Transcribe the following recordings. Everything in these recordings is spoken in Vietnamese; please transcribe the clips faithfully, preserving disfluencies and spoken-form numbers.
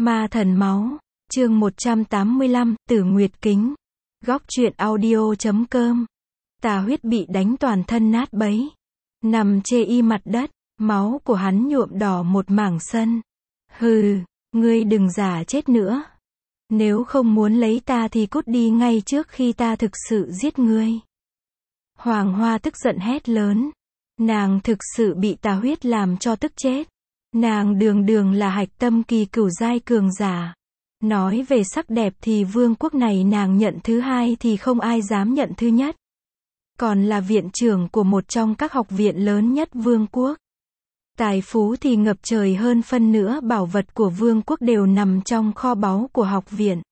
Ma thần máu, chương một trăm tám mươi lăm, Tử Nguyệt Kính. Góc truyện audio chấm com. Tà Huyết bị đánh toàn thân nát bấy, nằm chê y mặt đất, máu của hắn nhuộm đỏ một mảng sân. Hừ, ngươi đừng giả chết nữa. Nếu không muốn lấy ta thì cút đi ngay trước khi ta thực sự giết ngươi. Hoàng Hoa tức giận hét lớn. Nàng thực sự bị Tà Huyết làm cho tức chết. Nàng đường đường là hạch tâm kỳ cửu giai cường giả. Nói về sắc đẹp thì vương quốc này nàng nhận thứ hai thì không ai dám nhận thứ nhất. Còn là viện trưởng của một trong các học viện lớn nhất vương quốc. Tài phú thì ngập trời, hơn phân nữa bảo vật của vương quốc đều nằm trong kho báu của học viện.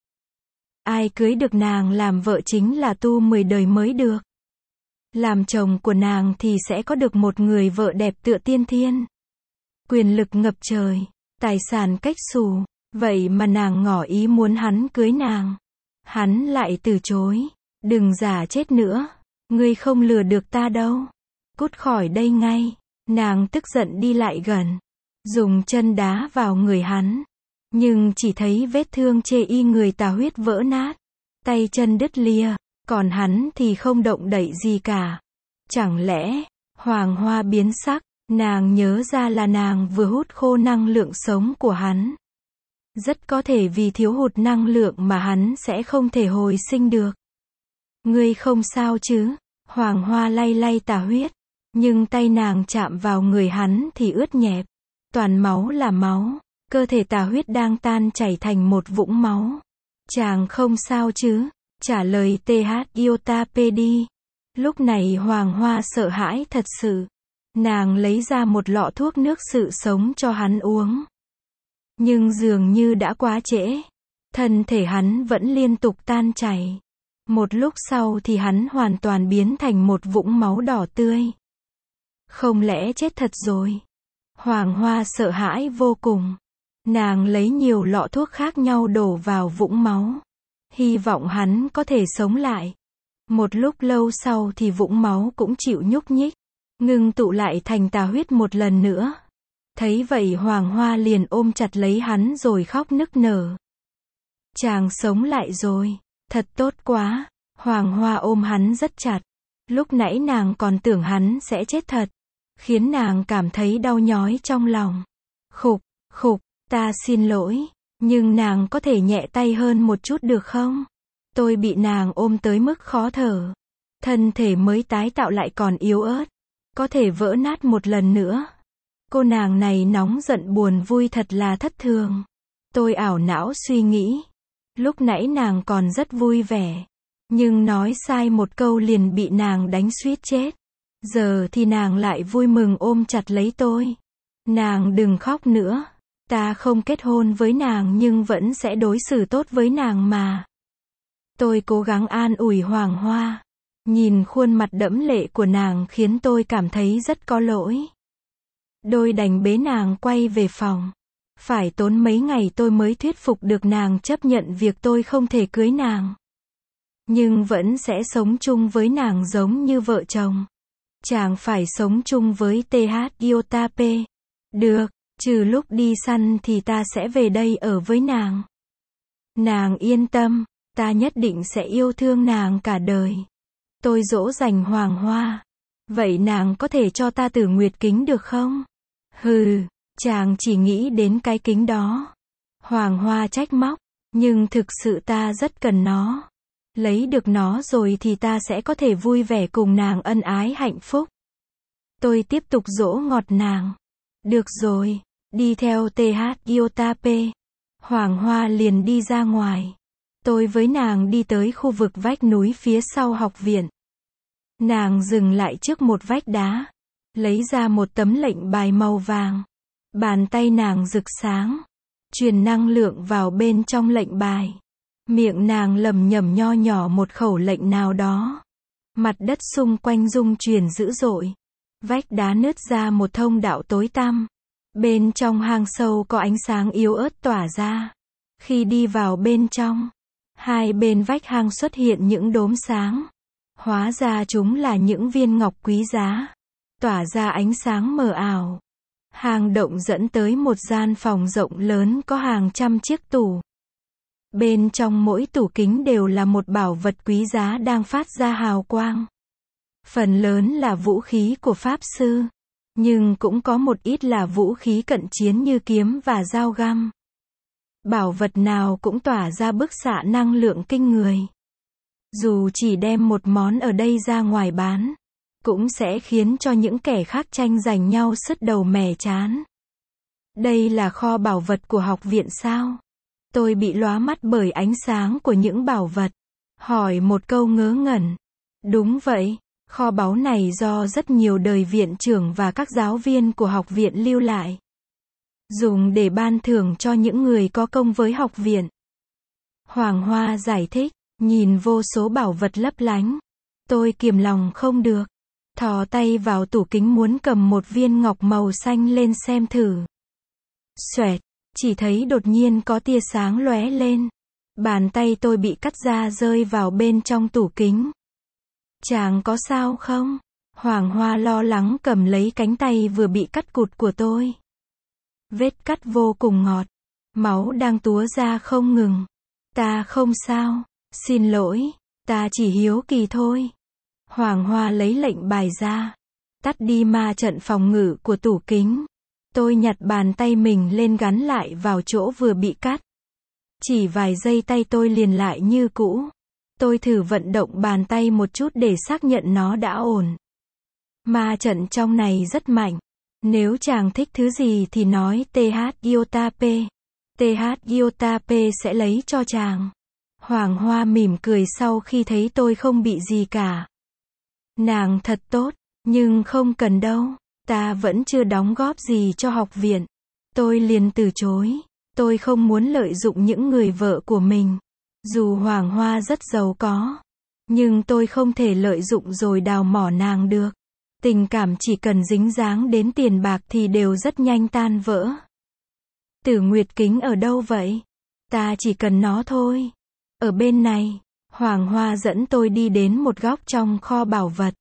Ai cưới được nàng làm vợ chính là tu mười đời mới được. Làm chồng của nàng thì sẽ có được một người vợ đẹp tựa tiên thiên. Quyền lực ngập trời, tài sản cách xù, vậy mà nàng ngỏ ý muốn hắn cưới nàng. Hắn lại từ chối. Đừng giả chết nữa, ngươi không lừa được ta đâu. Cút khỏi đây ngay. Nàng tức giận đi lại gần, dùng chân đá vào người hắn. Nhưng chỉ thấy vết thương chê y người Tà Huyết vỡ nát, tay chân đứt lìa, còn hắn thì không động đậy gì cả. Chẳng lẽ, Hoàng Hoa biến sắc, nàng nhớ ra là nàng vừa hút khô năng lượng sống của hắn. Rất có thể vì thiếu hụt năng lượng mà hắn sẽ không thể hồi sinh được. Ngươi không sao chứ? Hoàng Hoa lay lay Tà Huyết. Nhưng tay nàng chạm vào người hắn thì ướt nhẹp. Toàn máu là máu. Cơ thể Tà Huyết đang tan chảy thành một vũng máu. Chàng không sao chứ? Trả lời tê hát Iota P đi. Lúc này Hoàng Hoa sợ hãi thật sự. Nàng lấy ra một lọ thuốc nước sự sống cho hắn uống. Nhưng dường như đã quá trễ. Thân thể hắn vẫn liên tục tan chảy. Một lúc sau thì hắn hoàn toàn biến thành một vũng máu đỏ tươi. Không lẽ chết thật rồi? Hoàng Hoa sợ hãi vô cùng. Nàng lấy nhiều lọ thuốc khác nhau đổ vào vũng máu. Hy vọng hắn có thể sống lại. Một lúc lâu sau thì vũng máu cũng chịu nhúc nhích, ngưng tụ lại thành Tà Huyết một lần nữa. Thấy vậy Hoàng Hoa liền ôm chặt lấy hắn rồi khóc nức nở. Chàng sống lại rồi, thật tốt quá. Hoàng Hoa ôm hắn rất chặt. Lúc nãy nàng còn tưởng hắn sẽ chết thật, khiến nàng cảm thấy đau nhói trong lòng. Khục, khục, ta xin lỗi, nhưng nàng có thể nhẹ tay hơn một chút được không? Tôi bị nàng ôm tới mức khó thở. Thân thể mới tái tạo lại còn yếu ớt, có thể vỡ nát một lần nữa. Cô nàng này nóng giận buồn vui thật là thất thường. Tôi ảo não suy nghĩ. Lúc nãy nàng còn rất vui vẻ. Nhưng nói sai một câu liền bị nàng đánh suýt chết. Giờ thì nàng lại vui mừng ôm chặt lấy tôi. Nàng đừng khóc nữa. Ta không kết hôn với nàng nhưng vẫn sẽ đối xử tốt với nàng mà. Tôi cố gắng an ủi Hoàng Hoa. Nhìn khuôn mặt đẫm lệ của nàng khiến tôi cảm thấy rất có lỗi. Đôi đành bế nàng quay về phòng. Phải tốn mấy ngày tôi mới thuyết phục được nàng chấp nhận việc tôi không thể cưới nàng. Nhưng vẫn sẽ sống chung với nàng giống như vợ chồng. Chàng phải sống chung với tê hát Iota P. Được, trừ lúc đi săn thì ta sẽ về đây ở với nàng. Nàng yên tâm, ta nhất định sẽ yêu thương nàng cả đời. Tôi dỗ dành Hoàng Hoa. Vậy nàng có thể cho ta Tử Nguyệt Kính được không? Hừ, chàng chỉ nghĩ đến cái kính đó. Hoàng Hoa trách móc, nhưng thực sự ta rất cần nó. Lấy được nó rồi thì ta sẽ có thể vui vẻ cùng nàng ân ái hạnh phúc. Tôi tiếp tục dỗ ngọt nàng. Được rồi, đi theo tê hát Iota P. Hoàng Hoa liền đi ra ngoài. Tôi với nàng đi tới khu vực vách núi phía sau học viện. Nàng dừng lại trước một vách đá. Lấy ra một tấm lệnh bài màu vàng. Bàn tay nàng rực sáng. Truyền năng lượng vào bên trong lệnh bài. Miệng nàng lẩm nhẩm nho nhỏ một khẩu lệnh nào đó. Mặt đất xung quanh rung chuyển dữ dội. Vách đá nứt ra một thông đạo tối tăm. Bên trong hang sâu có ánh sáng yếu ớt tỏa ra. Khi đi vào bên trong, hai bên vách hang xuất hiện những đốm sáng. Hóa ra chúng là những viên ngọc quý giá, tỏa ra ánh sáng mờ ảo. Hang động dẫn tới một gian phòng rộng lớn có hàng trăm chiếc tủ. Bên trong mỗi tủ kính đều là một bảo vật quý giá đang phát ra hào quang. Phần lớn là vũ khí của pháp sư, nhưng cũng có một ít là vũ khí cận chiến như kiếm và dao găm. Bảo vật nào cũng tỏa ra bức xạ năng lượng kinh người. Dù chỉ đem một món ở đây ra ngoài bán, cũng sẽ khiến cho những kẻ khác tranh giành nhau sứt đầu mẻ trán. Đây là kho bảo vật của học viện sao? Tôi bị lóa mắt bởi ánh sáng của những bảo vật. Hỏi một câu ngớ ngẩn. Đúng vậy, kho báu này do rất nhiều đời viện trưởng và các giáo viên của học viện lưu lại. Dùng để ban thưởng cho những người có công với học viện. Hoàng Hoa giải thích, nhìn vô số bảo vật lấp lánh. Tôi kiềm lòng không được. Thò tay vào tủ kính muốn cầm một viên ngọc màu xanh lên xem thử. Xoẹt, chỉ thấy đột nhiên có tia sáng lóe lên. Bàn tay tôi bị cắt ra rơi vào bên trong tủ kính. Chàng có sao không? Hoàng Hoa lo lắng cầm lấy cánh tay vừa bị cắt cụt của tôi. Vết cắt vô cùng ngọt. Máu đang túa ra không ngừng. Ta không sao. Xin lỗi, ta chỉ hiếu kỳ thôi. Hoàng Hoa lấy lệnh bài ra. Tắt đi ma trận phòng ngự của tủ kính. Tôi nhặt bàn tay mình lên gắn lại vào chỗ vừa bị cắt. Chỉ vài giây tay tôi liền lại như cũ. Tôi thử vận động bàn tay một chút để xác nhận nó đã ổn. Ma trận trong này rất mạnh. Nếu chàng thích thứ gì thì nói tê hát Iota P. tê hát Iota P sẽ lấy cho chàng. Hoàng Hoa mỉm cười sau khi thấy tôi không bị gì cả. Nàng thật tốt, nhưng không cần đâu. Ta vẫn chưa đóng góp gì cho học viện. Tôi liền từ chối. Tôi không muốn lợi dụng những người vợ của mình. Dù Hoàng Hoa rất giàu có, nhưng tôi không thể lợi dụng rồi đào mỏ nàng được. Tình cảm chỉ cần dính dáng đến tiền bạc thì đều rất nhanh tan vỡ. Tử Nguyệt kính ở đâu vậy? Ta chỉ cần nó thôi. Ở bên này. Hoàng Hoa dẫn tôi đi đến một góc trong kho bảo vật.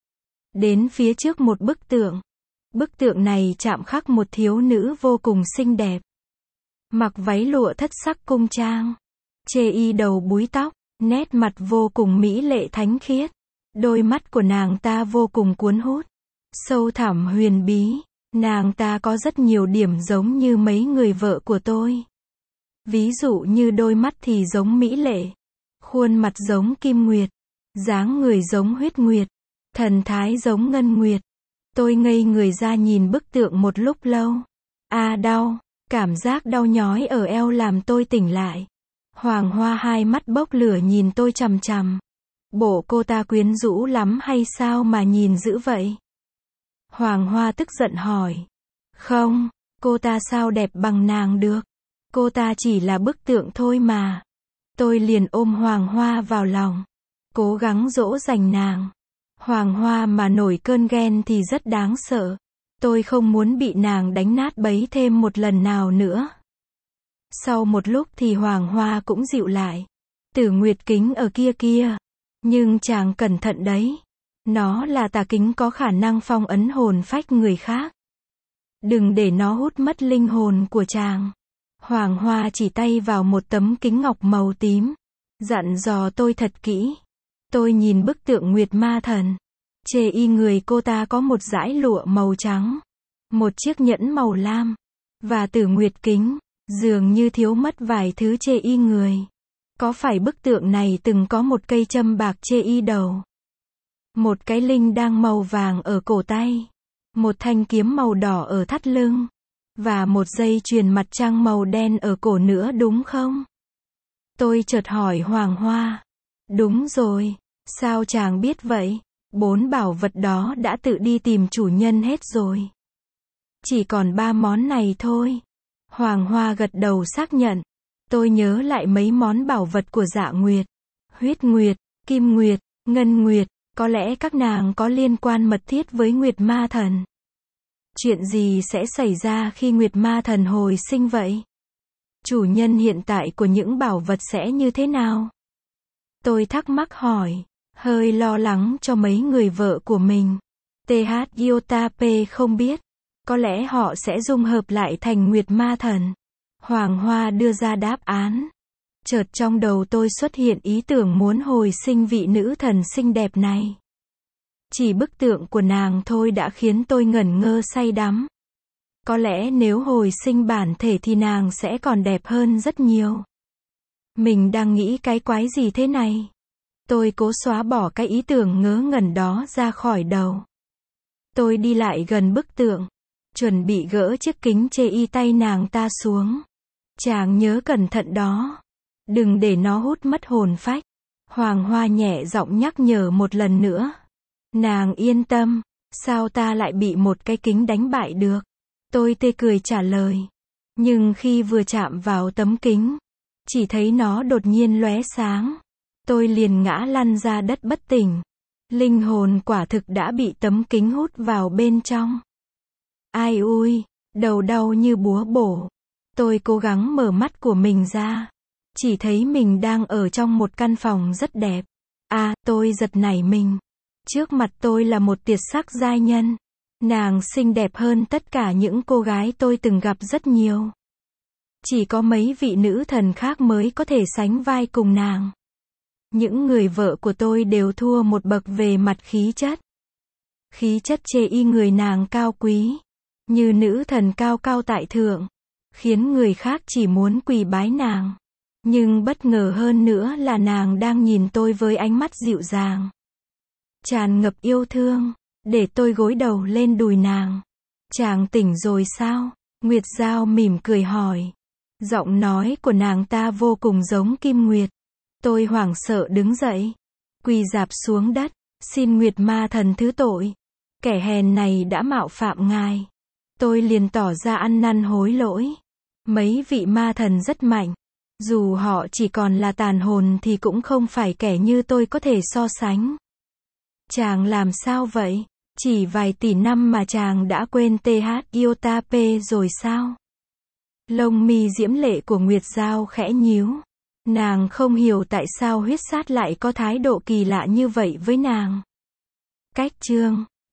Đến phía trước một bức tượng. Bức tượng này chạm khắc một thiếu nữ vô cùng xinh đẹp. Mặc váy lụa thất sắc cung trang. Chê y đầu búi tóc, nét mặt vô cùng mỹ lệ thánh khiết. Đôi mắt của nàng ta vô cùng cuốn hút. Sâu thẳm huyền bí. Nàng ta có rất nhiều điểm giống như mấy người vợ của tôi. Ví dụ như đôi mắt thì giống mỹ lệ. Khuôn mặt giống kim nguyệt. Dáng người giống huyết nguyệt. Thần thái giống ngân nguyệt. Tôi ngây người ra nhìn bức tượng một lúc lâu. À đau. Cảm giác đau nhói ở eo làm tôi tỉnh lại. Hoàng Hoa hai mắt bốc lửa nhìn tôi chằm chằm. Bộ cô ta quyến rũ lắm hay sao mà nhìn dữ vậy? Hoàng Hoa tức giận hỏi. Không, cô ta sao đẹp bằng nàng được? Cô ta chỉ là bức tượng thôi mà. Tôi liền ôm Hoàng Hoa vào lòng. Cố gắng dỗ dành nàng. Hoàng Hoa mà nổi cơn ghen thì rất đáng sợ. Tôi không muốn bị nàng đánh nát bấy thêm một lần nào nữa. Sau một lúc thì Hoàng Hoa cũng dịu lại. Tử Nguyệt kính ở kia kia. Nhưng chàng cẩn thận đấy. Nó là tà kính có khả năng phong ấn hồn phách người khác. Đừng để nó hút mất linh hồn của chàng. Hoàng Hoa chỉ tay vào một tấm kính ngọc màu tím. Dặn dò tôi thật kỹ. Tôi nhìn bức tượng Nguyệt Ma Thần. Chê y người cô ta có một dải lụa màu trắng. Một chiếc nhẫn màu lam. Và Tử Nguyệt kính. Dường như thiếu mất vài thứ chê y người. Có phải bức tượng này từng có một cây châm bạc chê y đầu? Một cái linh đang màu vàng ở cổ tay. Một thanh kiếm màu đỏ ở thắt lưng. Và một dây chuyền mặt trăng màu đen ở cổ nữa đúng không? Tôi chợt hỏi Hoàng Hoa. Đúng rồi. Sao chàng biết vậy? Bốn bảo vật đó đã tự đi tìm chủ nhân hết rồi. Chỉ còn ba món này thôi. Hoàng Hoa gật đầu xác nhận. Tôi nhớ lại mấy món bảo vật của Dạ Nguyệt. Huyết Nguyệt, Kim Nguyệt, Ngân Nguyệt. Có lẽ các nàng có liên quan mật thiết với Nguyệt Ma Thần. Chuyện gì sẽ xảy ra khi Nguyệt Ma Thần hồi sinh vậy? Chủ nhân hiện tại của những bảo vật sẽ như thế nào? Tôi thắc mắc hỏi. Hơi lo lắng cho mấy người vợ của mình. tê hát Iota P không biết. Có lẽ họ sẽ dung hợp lại thành Nguyệt Ma Thần. Hoàng Hoa đưa ra đáp án. Chợt trong đầu tôi xuất hiện ý tưởng muốn hồi sinh vị nữ thần xinh đẹp này. Chỉ bức tượng của nàng thôi đã khiến tôi ngẩn ngơ say đắm. Có lẽ nếu hồi sinh bản thể thì nàng sẽ còn đẹp hơn rất nhiều. Mình đang nghĩ cái quái gì thế này? Tôi cố xóa bỏ cái ý tưởng ngớ ngẩn đó ra khỏi đầu. Tôi đi lại gần bức tượng, chuẩn bị gỡ chiếc kính chê y tay nàng ta xuống. Chàng nhớ cẩn thận đó. Đừng để nó hút mất hồn phách. Hoàng Hoa nhẹ giọng nhắc nhở một lần nữa. Nàng yên tâm, sao ta lại bị một cái kính đánh bại được? Tôi tê cười trả lời. Nhưng khi vừa chạm vào tấm kính, chỉ thấy nó đột nhiên lóe sáng. Tôi liền ngã lăn ra đất bất tỉnh. Linh hồn quả thực đã bị tấm kính hút vào bên trong. Ai ui, đầu đau như búa bổ. Tôi cố gắng mở mắt của mình ra. Chỉ thấy mình đang ở trong một căn phòng rất đẹp. À, tôi giật nảy mình. Trước mặt tôi là một tuyệt sắc giai nhân. Nàng xinh đẹp hơn tất cả những cô gái tôi từng gặp rất nhiều. Chỉ có mấy vị nữ thần khác mới có thể sánh vai cùng nàng. Những người vợ của tôi đều thua một bậc về mặt khí chất. Khí chất chê y người nàng cao quý, như nữ thần cao cao tại thượng, khiến người khác chỉ muốn quỳ bái nàng. Nhưng bất ngờ hơn nữa là nàng đang nhìn tôi với ánh mắt dịu dàng, tràn ngập yêu thương, để tôi gối đầu lên đùi nàng. Chàng tỉnh rồi sao? Nguyệt Giao mỉm cười hỏi. Giọng nói của nàng ta vô cùng giống Kim Nguyệt. Tôi hoảng sợ đứng dậy, quỳ rạp xuống đất, xin Nguyệt Ma Thần thứ tội. Kẻ hèn này đã mạo phạm ngài. Tôi liền tỏ ra ăn năn hối lỗi. Mấy vị ma thần rất mạnh. Dù họ chỉ còn là tàn hồn thì cũng không phải kẻ như tôi có thể so sánh. Chàng làm sao vậy? Chỉ vài tỷ năm mà chàng đã quên tê hát Iota P rồi sao? Lông mi diễm lệ của Nguyệt Giao khẽ nhíu. Nàng không hiểu tại sao huyết sát lại có thái độ kỳ lạ như vậy với nàng. Cách chương